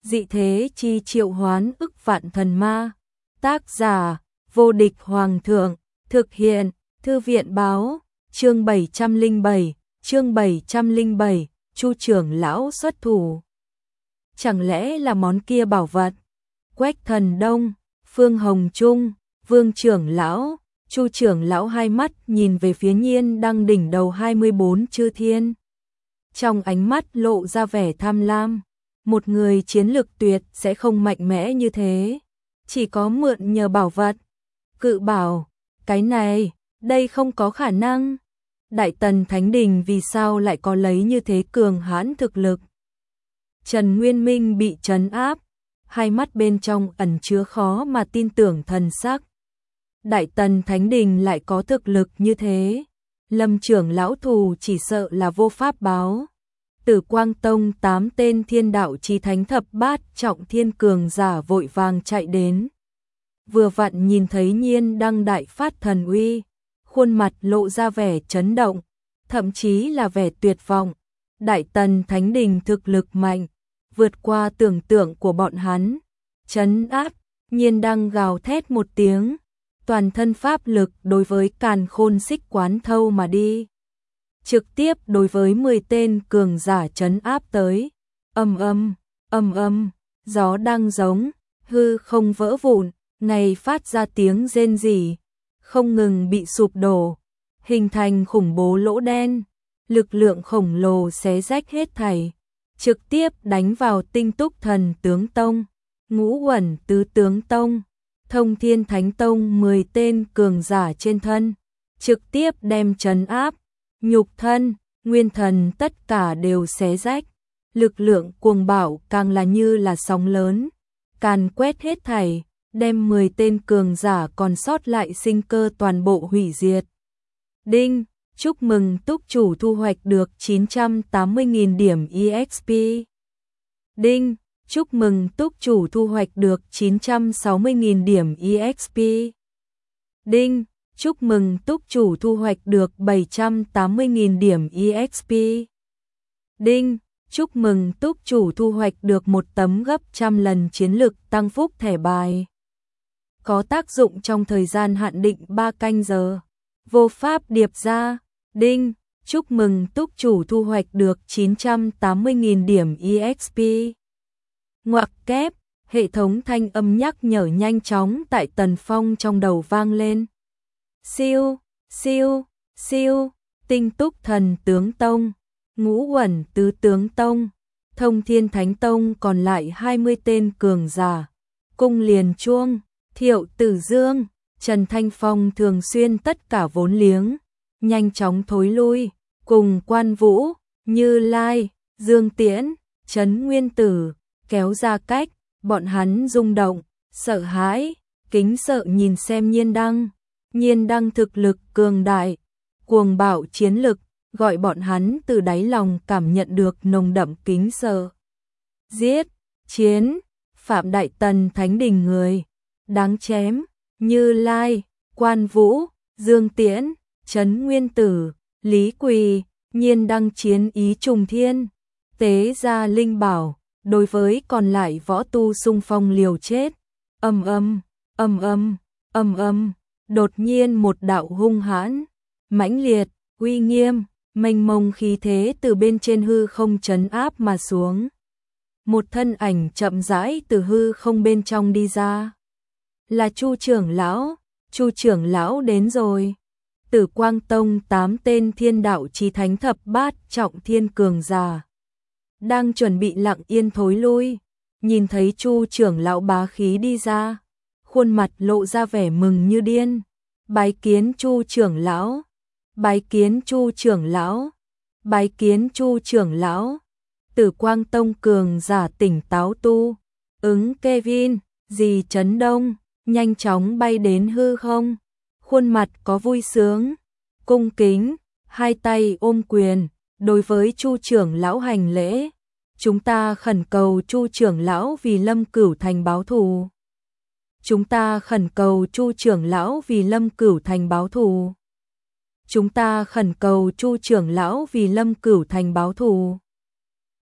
dị thế chi triệu hoán ức vạn thần ma. Tác giả, vô địch hoàng thượng, thực hiện, thư viện báo, chương 707, chương 707, Chu trưởng lão xuất thủ. Chẳng lẽ là món kia bảo vật? Quách Thần Đông, Phương Hồng Trung, Vương trưởng lão, Chu trưởng lão hai mắt nhìn về phía Nhiên Đăng đỉnh đầu 24 chư thiên. Trong ánh mắt lộ ra vẻ tham lam, một người chiến lực tuyệt sẽ không mạnh mẽ như thế, chỉ có mượn nhờ bảo vật. Cự bảo, cái này, đây không có khả năng. Đại Tần Thánh Đình vì sao lại có lấy như thế cường hãn thực lực? Trần Nguyên Minh bị trấn áp, hai mắt bên trong ẩn chứa khó mà tin tưởng thần sắc. Đại Tần Thánh Đình lại có thực lực như thế, Lâm trưởng lão thù chỉ sợ là vô pháp báo. Tử Quang Tông 8 tên thiên đạo chí thánh thập bát trọng thiên cường giả vội vàng chạy đến. Vừa vặn nhìn thấy Nhiên Đăng đại phát thần uy, khuôn mặt lộ ra vẻ chấn động, thậm chí là vẻ tuyệt vọng. Đại Tần Thánh Đình thực lực mạnh, vượt qua tưởng tượng của bọn hắn. Trấn áp, Nhiên Đăng gào thét một tiếng, toàn thân pháp lực đối với Càn Khôn Xích quán thâu mà đi. Trực tiếp đối với 10 tên cường giả trấn áp tới. Ầm ầm, gió đang giống, hư không vỡ vụn, ngày phát ra tiếng rên rỉ, không ngừng bị sụp đổ, hình thành khủng bố lỗ đen, lực lượng khổng lồ xé rách hết thảy, trực tiếp đánh vào Tinh Túc Thần Tướng Tông, Ngũ Uẩn Tứ Tướng Tông, Thông Thiên Thánh Tông 10 tên cường giả trên thân, trực tiếp đem trấn áp, nhục thân, nguyên thần tất cả đều xé rách, lực lượng cuồng bạo càng là như là sóng lớn, càn quét hết thảy, đem 10 tên cường giả còn sót lại sinh cơ toàn bộ hủy diệt. Đinh, chúc mừng túc chủ thu hoạch được 980.000 điểm EXP. Đinh, chúc mừng túc chủ thu hoạch được 960.000 điểm EXP. Đinh, chúc mừng túc chủ thu hoạch được 780.000 điểm EXP. Đinh, chúc mừng túc chủ thu hoạch được một tấm gấp trăm lần chiến lực tăng phúc thẻ bài. Có tác dụng trong thời gian hạn định 3 canh giờ. Vô pháp điệp ra. Đinh, chúc mừng túc chủ thu hoạch được 980.000 điểm EXP. Ngoặc kép, hệ thống thanh âm nhắc nhở nhanh chóng tại Tần Phong trong đầu vang lên. Siêu, siêu, siêu, Tinh Túc Thần Tướng Tông, Ngũ Uẩn Tứ Tướng Tông, Thông Thiên Thánh Tông còn lại 20 tên cường giả. Cung Liền Chuông, Thiệu Tử Dương, Trần Thanh Phong thường xuyên tất cả vốn liếng, nhanh chóng thối lui, cùng Quan Vũ, Như Lai, Dương Tiễn, Trấn Nguyên Tử, kéo ra cách, bọn hắn rung động, sợ hãi, kính sợ nhìn xem Nhiên Đăng. Nhiên Đăng thực lực cường đại, cuồng bạo chiến lực, gọi bọn hắn từ đáy lòng cảm nhận được nồng đậm kính sợ. Giết, chiến, phạm Đại Tần Thánh Đình người, đáng chém, Như Lai, Quan Vũ, Dương Tiễn, Trấn Nguyên Tử, Lý Quỳ, Nhiên Đăng chiến ý trùng thiên, tế ra linh bảo, đối với còn lại võ tu xung phong liều chết. Ầm ầm, đột nhiên một đạo hung hãn, mãnh liệt, uy nghiêm, mênh mông khí thế từ bên trên hư không trấn áp mà xuống. Một thân ảnh chậm rãi từ hư không bên trong đi ra. Là Chu trưởng lão, Chu trưởng lão đến rồi. Tử Quang Tông 8 tên thiên đạo chí thánh thập bát trọng thiên cường giả đang chuẩn bị lặng yên thối lui, nhìn thấy Chu trưởng lão bá khí đi ra, khuôn mặt lộ ra vẻ mừng như điên. Bái kiến Chu trưởng lão, bái kiến Chu trưởng lão, bái kiến Chu trưởng lão. Tử Quang Tông cường giả tỉnh táo tu, ứng Kevin, dì Trấn Đông, nhanh chóng bay đến hư không, khuôn mặt có vui sướng, cung kính, hai tay ôm quyền, đối với Chu trưởng lão hành lễ. Chúng ta khẩn cầu Chu trưởng lão vì Lâm Cửu Thành báo thù. Chúng ta khẩn cầu Chu trưởng lão vì Lâm Cửu Thành báo thù. Chúng ta khẩn cầu Chu trưởng lão vì Lâm Cửu Thành báo thù.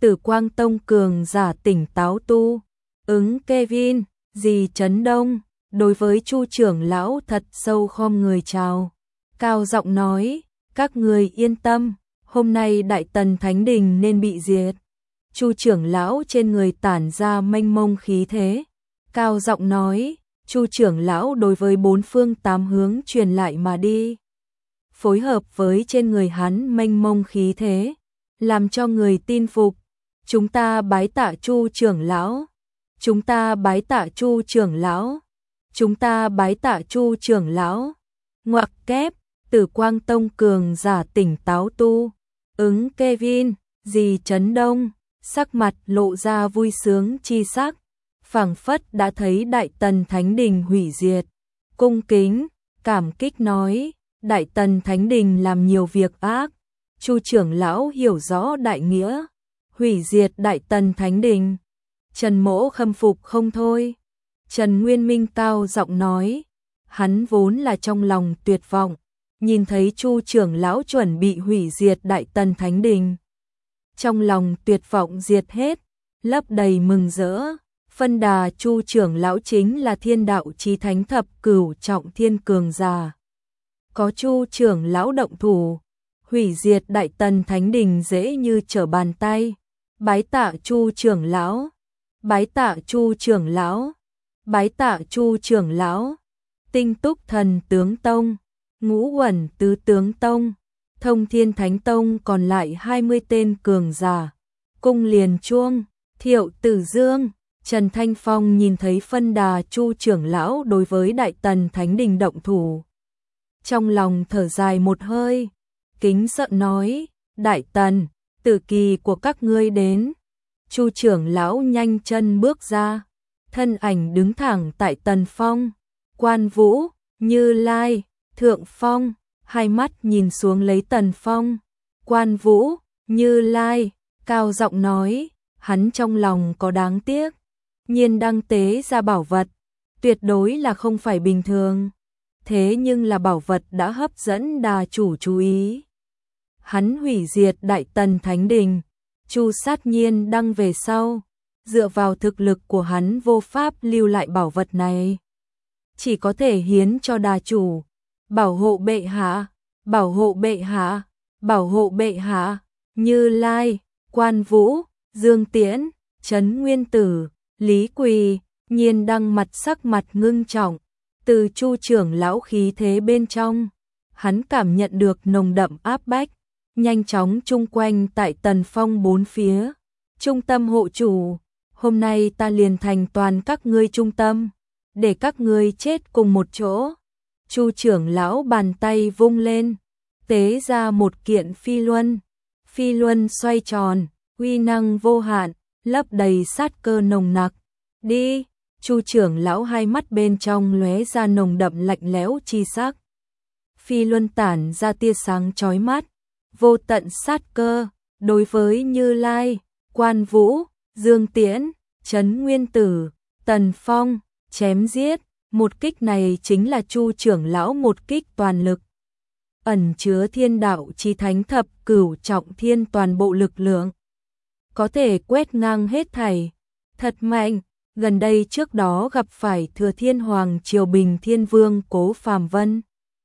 Tử Quang Tông cường giả tỉnh táo tu. Ứng Kevin, dì Trấn Đông, đối với Chu trưởng lão thật sâu khom người chào. Cao giọng nói, các người yên tâm, hôm nay Đại Tần Thánh Đình nên bị diệt. Chu trưởng lão trên người tản ra mênh mông khí thế. Cao giọng nói, Chu trưởng lão đối với bốn phương tám hướng truyền lại mà đi. Phối hợp với trên người hắn mênh mông khí thế, làm cho người tin phục. Chúng ta bái tạ Chu trưởng lão. Chúng ta bái tạ Chu trưởng lão. Chúng ta bái tạ Chu trưởng lão. Ngoặc kép, Tử Quang Tông cường giả tỉnh táo tu. Ứng Kevin, dì Trấn Đông, sắc mặt lộ ra vui sướng chi sắc, phảng phất đã thấy Đại Tần Thánh Đình hủy diệt. Cung kính, cảm kích nói, Đại Tần Thánh Đình làm nhiều việc ác. Chu trưởng lão hiểu rõ đại nghĩa, hủy diệt Đại Tần Thánh Đình. Trần Mỗ khâm phục không thôi. Trần Nguyên Minh cao giọng nói, hắn vốn là trong lòng tuyệt vọng, nhìn thấy Chu trưởng lão chuẩn bị hủy diệt Đại Tần Thánh Đình. Trong lòng tuyệt vọng diệt hết, lấp đầy mừng rỡ. Phân đà Chu trưởng lão chính là thiên đạo chí thánh thập cửu trọng thiên cường giả. Có Chu trưởng lão động thủ, hủy diệt Đại Tần Thánh Đình dễ như trở bàn tay. Bái tạ Chu trưởng lão. Bái tạ Chu trưởng lão. Bái tạ Chu trưởng lão. Tinh Túc Thần Tướng Tông, Ngũ Uẩn Tứ Tướng Tông, Thông Thiên Thánh Tông còn lại 20 tên cường giả. Cung Liền Chuông, Thiệu Tử Dương, Trần Thanh Phong nhìn thấy phân đà Chu trưởng lão đối với Đại Tần Thánh Đình động thủ. Trong lòng thở dài một hơi, kính sợ nói, Đại Tần, tử kỳ của các ngươi đến. Chu trưởng lão nhanh chân bước ra, thân ảnh đứng thẳng tại Tần Phong. Quan Vũ, Như Lai, Thượng Phong, hai mắt nhìn xuống lấy Tần Phong. Quan Vũ, Như Lai, cao giọng nói, hắn trong lòng có đáng tiếc. Nhiên đăng tế ra bảo vật, tuyệt đối là không phải bình thường. Thế nhưng là bảo vật đã hấp dẫn đà chủ chú ý. Hắn hủy diệt Đại Tần Thánh Đình, Chu sát Nhiên đăng về sau, dựa vào thực lực của hắn vô pháp lưu lại bảo vật này. Chỉ có thể hiến cho đà chủ, bảo hộ bệ hạ, bảo hộ bệ hạ, bảo hộ bệ hạ. Như Lai, Quan Vũ, Dương Tiễn, Trấn Nguyên Tử, Lý Quỳ, Nhiên đăng sắc mặt ngưng trọng. Từ Chu trưởng lão khí thế bên trong, hắn cảm nhận được nồng đậm áp bách, nhanh chóng chung quanh tại Tần Phong bốn phía. Trung tâm hộ chủ, hôm nay ta liền thành toàn các ngươi trung tâm, để các ngươi chết cùng một chỗ. Chu trưởng lão bàn tay vung lên, tế ra một kiện phi luân. Phi luân xoay tròn, uy năng vô hạn, lấp đầy sát cơ nồng nặc. Đi! Chu trưởng lão hai mắt bên trong lóe ra nồng đậm lạnh lẽo chi sắc. Phi luân tản ra tia sáng chói mắt, vô tận sát cơ, đối với Như Lai, Quan Vũ, Dương Tiễn, Trấn Nguyên Tử, Tần Phong, chém giết. Một kích này chính là Chu trưởng lão một kích toàn lực, ẩn chứa thiên đạo chí thánh thập cửu trọng thiên toàn bộ lực lượng, có thể quét ngang hết thảy. Thật mạnh. Gần đây trước đó gặp phải Thừa Thiên Hoàng Triều Bình Thiên Vương Cố Phàm Vân,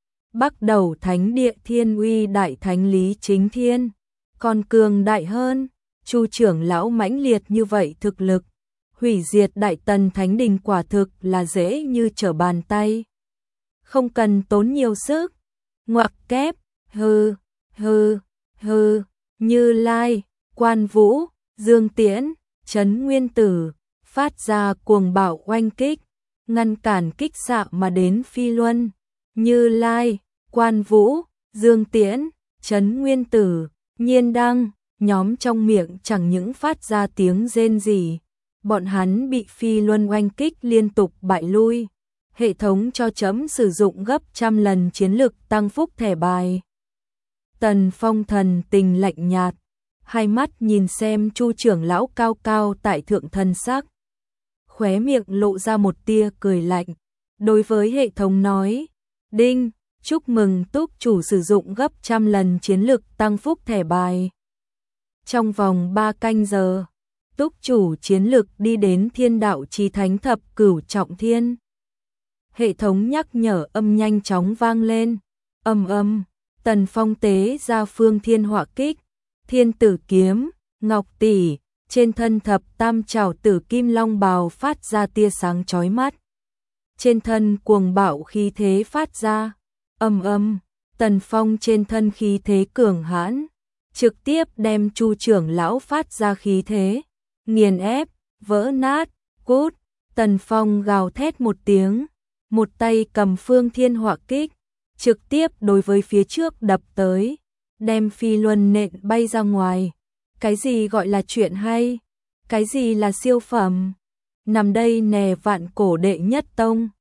Bắc Đầu Thánh Địa Thiên Uy Đại Thánh Lý Chính Thiên, còn cường đại hơn. Chu trưởng lão mãnh liệt như vậy thực lực, hủy diệt Đại Tần Thánh Đình quả thực là dễ như trở bàn tay, không cần tốn nhiều sức. Ngoặc kép, hừ, hừ, hừ. Như Lai, Quan Vũ, Dương Tiễn, Trấn Nguyên Tử phát ra cuồng bạo oanh kích, ngăn cản kích xạ mà đến phi luân. Như Lai, Quan Vũ, Dương Tiễn, Trấn Nguyên Tử, Nhiên đăng, nhóm trong miệng chẳng những phát ra tiếng rên rỉ, bọn hắn bị phi luân oanh kích liên tục bại lui. Hệ thống cho chấm sử dụng gấp trăm lần chiến lực tăng phúc thẻ bài. Tần Phong thần tình lạnh nhạt, hai mắt nhìn xem Chu trưởng lão cao cao tại thượng thần sắc, khóe miệng lộ ra một tia cười lạnh, đối với hệ thống nói, đinh, chúc mừng túc chủ sử dụng gấp trăm lần chiến lực tăng phúc thẻ bài. Trong vòng 3 canh giờ, túc chủ chiến lực đi đến thiên đạo chí thánh thập cửu trọng thiên. Hệ thống nhắc nhở âm nhanh chóng vang lên. Tần Phong tế ra phương thiên hỏa kích, thiên tử kiếm, ngọc tỷ, trên thân thập tam trảo tử kim long bào phát ra tia sáng chói mắt. Trên thân cuồng bạo khí thế phát ra. Tần Phong trên thân khí thế cường hãn, trực tiếp đem Chu trưởng lão phát ra khí thế, nghiền ép, vỡ nát, cút. Tần Phong gào thét một tiếng, một tay cầm phương thiên hỏa kích, trực tiếp đối với phía trước đập tới, đem phi luân nện bay ra ngoài. Cái gì gọi là chuyện hay? Cái gì là siêu phẩm? Nằm đây nè vạn cổ đệ nhất tông.